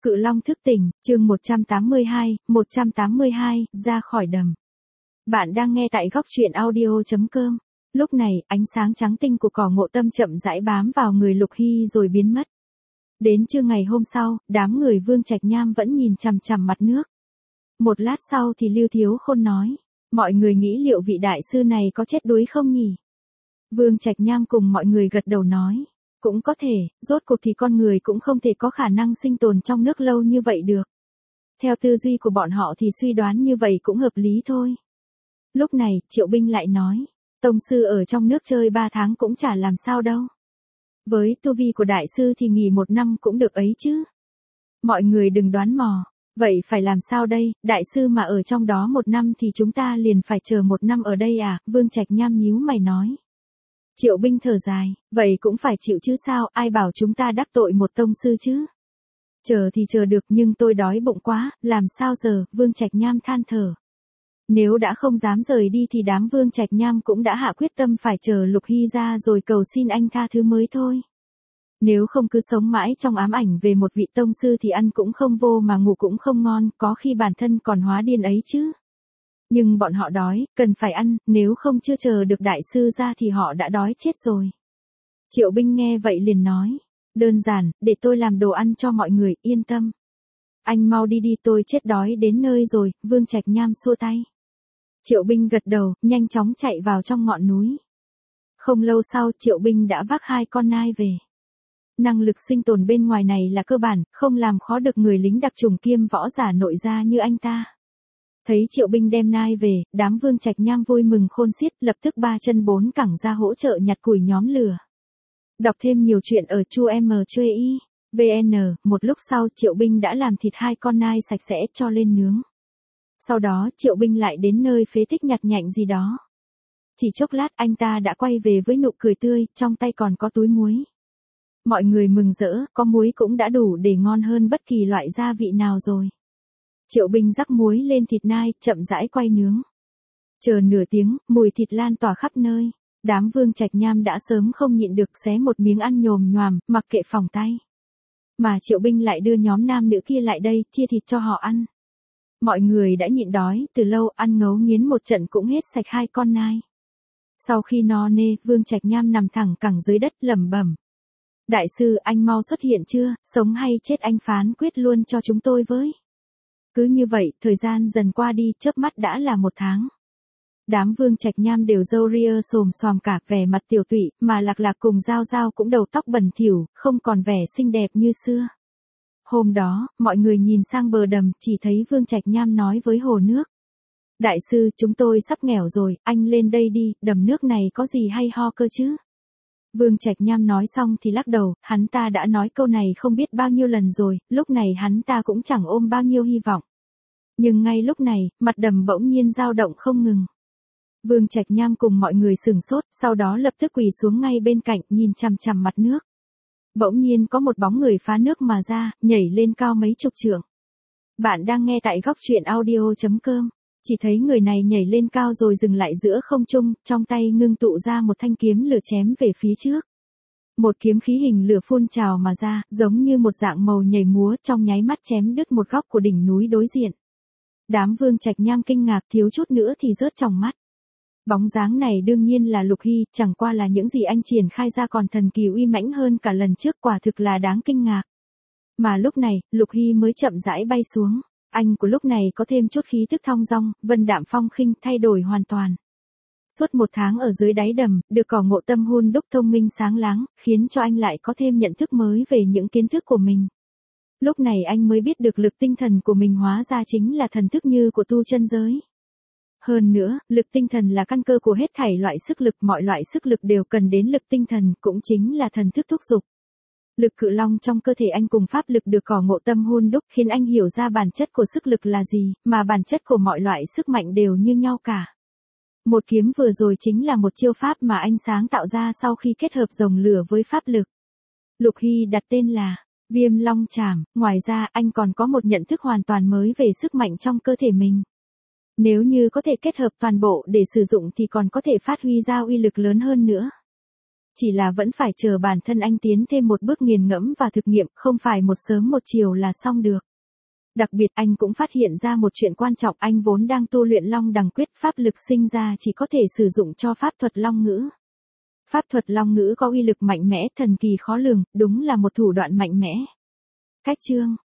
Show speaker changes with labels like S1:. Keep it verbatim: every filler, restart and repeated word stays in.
S1: Cự Long thức tỉnh, chương một trăm tám mươi hai, một trăm tám mươi hai, ra khỏi đầm. Bạn đang nghe tại góc truyện audio chấm com. Lúc này, ánh sáng trắng tinh của cỏ ngộ tâm chậm rãi bám vào người Lục Hy rồi biến mất. Đến trưa ngày hôm sau, đám người Vương Trạch Nham vẫn nhìn chằm chằm mặt nước. Một lát sau thì Lưu Thiếu Khôn nói, mọi người nghĩ liệu vị đại sư này có chết đuối không nhỉ? Vương Trạch Nham cùng mọi người gật đầu nói, cũng có thể, rốt cuộc thì con người cũng không thể có khả năng sinh tồn trong nước lâu như vậy được. Theo tư duy của bọn họ thì suy đoán như vậy cũng hợp lý thôi. Lúc này, Triệu Binh lại nói, tông sư ở trong nước chơi ba tháng cũng chả làm sao đâu. Với tu vi của đại sư thì nghỉ một năm cũng được ấy chứ. Mọi người đừng đoán mò, vậy phải làm sao đây, đại sư mà ở trong đó một năm thì chúng ta liền phải chờ một năm ở đây à, Vương Trạch Nham nhíu mày nói. Triệu Binh thở dài, vậy cũng phải chịu chứ sao, ai bảo chúng ta đắc tội một tông sư chứ. Chờ thì chờ được nhưng tôi đói bụng quá, làm sao giờ, Vương Trạch Nham than thở. Nếu đã không dám rời đi thì đám Vương Trạch Nham cũng đã hạ quyết tâm phải chờ Lục Hy ra rồi cầu xin anh tha thứ mới thôi. Nếu không cứ sống mãi trong ám ảnh về một vị tông sư thì ăn cũng không vô mà ngủ cũng không ngon, có khi bản thân còn hóa điên ấy chứ. Nhưng bọn họ đói, cần phải ăn, nếu không chưa chờ được đại sư ra thì họ đã đói chết rồi. Triệu Binh nghe vậy liền nói, đơn giản, để tôi làm đồ ăn cho mọi người, yên tâm. Anh mau đi đi, tôi chết đói đến nơi rồi, Vương Trạch Nham xua tay. Triệu Binh gật đầu, nhanh chóng chạy vào trong ngọn núi. Không lâu sau, Triệu Binh đã vác hai con nai về. Năng lực sinh tồn bên ngoài này là cơ bản, không làm khó được người lính đặc chủng kiêm võ giả nội gia như anh ta. Thấy Triệu Binh đem nai về, đám Vương Trạch Nham vui mừng khôn xiết, lập tức ba chân bốn cẳng ra hỗ trợ nhặt củi nhóm lửa. Đọc thêm nhiều chuyện ở chu em choi vn, một lúc sau Triệu Binh đã làm thịt hai con nai sạch sẽ cho lên nướng. Sau đó Triệu Binh lại đến nơi phế tích nhặt nhạnh gì đó. Chỉ chốc lát anh ta đã quay về với nụ cười tươi, trong tay còn có túi muối. Mọi người mừng rỡ, có muối cũng đã đủ để ngon hơn bất kỳ loại gia vị nào rồi. Triệu Binh rắc muối lên thịt nai, chậm rãi quay nướng. Chờ nửa tiếng, mùi thịt lan tỏa khắp nơi. Đám Vương Trạch Nham đã sớm không nhịn được xé một miếng ăn nhồm nhoàm, mặc kệ phỏng tay. Mà Triệu Binh lại đưa nhóm nam nữ kia lại đây, chia thịt cho họ ăn. Mọi người đã nhịn đói, từ lâu ăn ngấu nghiến một trận cũng hết sạch hai con nai. Sau khi no nê, Vương Trạch Nham nằm thẳng cẳng dưới đất lẩm bẩm. Đại sư, anh mau xuất hiện chưa, sống hay chết anh phán quyết luôn cho chúng tôi với. Cứ như vậy, thời gian dần qua đi, chớp mắt đã là một tháng. Đám Vương Trạch Nham đều râu ria xồm xoàm cả, vẻ mặt tiểu tụy, mà Lạc Lạc cùng Giao Giao cũng đầu tóc bẩn thỉu, không còn vẻ xinh đẹp như xưa. Hôm đó, mọi người nhìn sang bờ đầm, chỉ thấy Vương Trạch Nham nói với hồ nước. Đại sư, chúng tôi sắp nghèo rồi, anh lên đây đi, đầm nước này có gì hay ho cơ chứ? Vương Trạch Nham nói xong thì lắc đầu, hắn ta đã nói câu này không biết bao nhiêu lần rồi, lúc này hắn ta cũng chẳng ôm bao nhiêu hy vọng. Nhưng ngay lúc này, mặt đầm bỗng nhiên dao động không ngừng. Vương Trạch Nham cùng mọi người sửng sốt, sau đó lập tức quỳ xuống ngay bên cạnh, nhìn chằm chằm mặt nước. Bỗng nhiên có một bóng người phá nước mà ra, nhảy lên cao mấy chục trượng. Bạn đang nghe tại góc truyện audio chấm com. Chỉ thấy người này nhảy lên cao rồi dừng lại giữa không trung, trong tay ngưng tụ ra một thanh kiếm lửa chém về phía trước. Một kiếm khí hình lửa phun trào mà ra, giống như một dạng màu nhảy múa, trong nháy mắt chém đứt một góc của đỉnh núi đối diện. Đám Vương Trạch Nham kinh ngạc, thiếu chút nữa thì rớt tròng mắt. Bóng dáng này đương nhiên là Lục Hy, chẳng qua là những gì anh triển khai ra còn thần kỳ uy mãnh hơn cả lần trước, quả thực là đáng kinh ngạc. Mà lúc này, Lục Hy mới chậm rãi bay xuống. Anh của lúc này có thêm chút khí thức thong dong, vân đạm phong khinh, thay đổi hoàn toàn. Suốt một tháng ở dưới đáy đầm, được cỏ ngộ tâm hun đúc thông minh sáng láng, khiến cho anh lại có thêm nhận thức mới về những kiến thức của mình. Lúc này anh mới biết được lực tinh thần của mình hóa ra chính là thần thức như của tu chân giới. Hơn nữa, lực tinh thần là căn cơ của hết thảy loại sức lực, mọi loại sức lực đều cần đến lực tinh thần, cũng chính là thần thức thúc giục. Lực cự long trong cơ thể anh cùng pháp lực được cỏ ngộ tâm hun đúc khiến anh hiểu ra bản chất của sức lực là gì, mà bản chất của mọi loại sức mạnh đều như nhau cả. Một kiếm vừa rồi chính là một chiêu pháp mà anh sáng tạo ra sau khi kết hợp rồng lửa với pháp lực. Lục Hy đặt tên là Viêm Long Trảm, ngoài ra anh còn có một nhận thức hoàn toàn mới về sức mạnh trong cơ thể mình. Nếu như có thể kết hợp toàn bộ để sử dụng thì còn có thể phát huy ra uy lực lớn hơn nữa. Chỉ là vẫn phải chờ bản thân anh tiến thêm một bước nghiền ngẫm và thực nghiệm, không phải một sớm một chiều là xong được. Đặc biệt anh cũng phát hiện ra một chuyện quan trọng, anh vốn đang tu luyện Long Đằng Quyết, pháp lực sinh ra chỉ có thể sử dụng cho pháp thuật Long Ngữ. Pháp thuật Long Ngữ có uy lực mạnh mẽ, thần kỳ khó lường, đúng là một thủ đoạn mạnh mẽ. Cách chương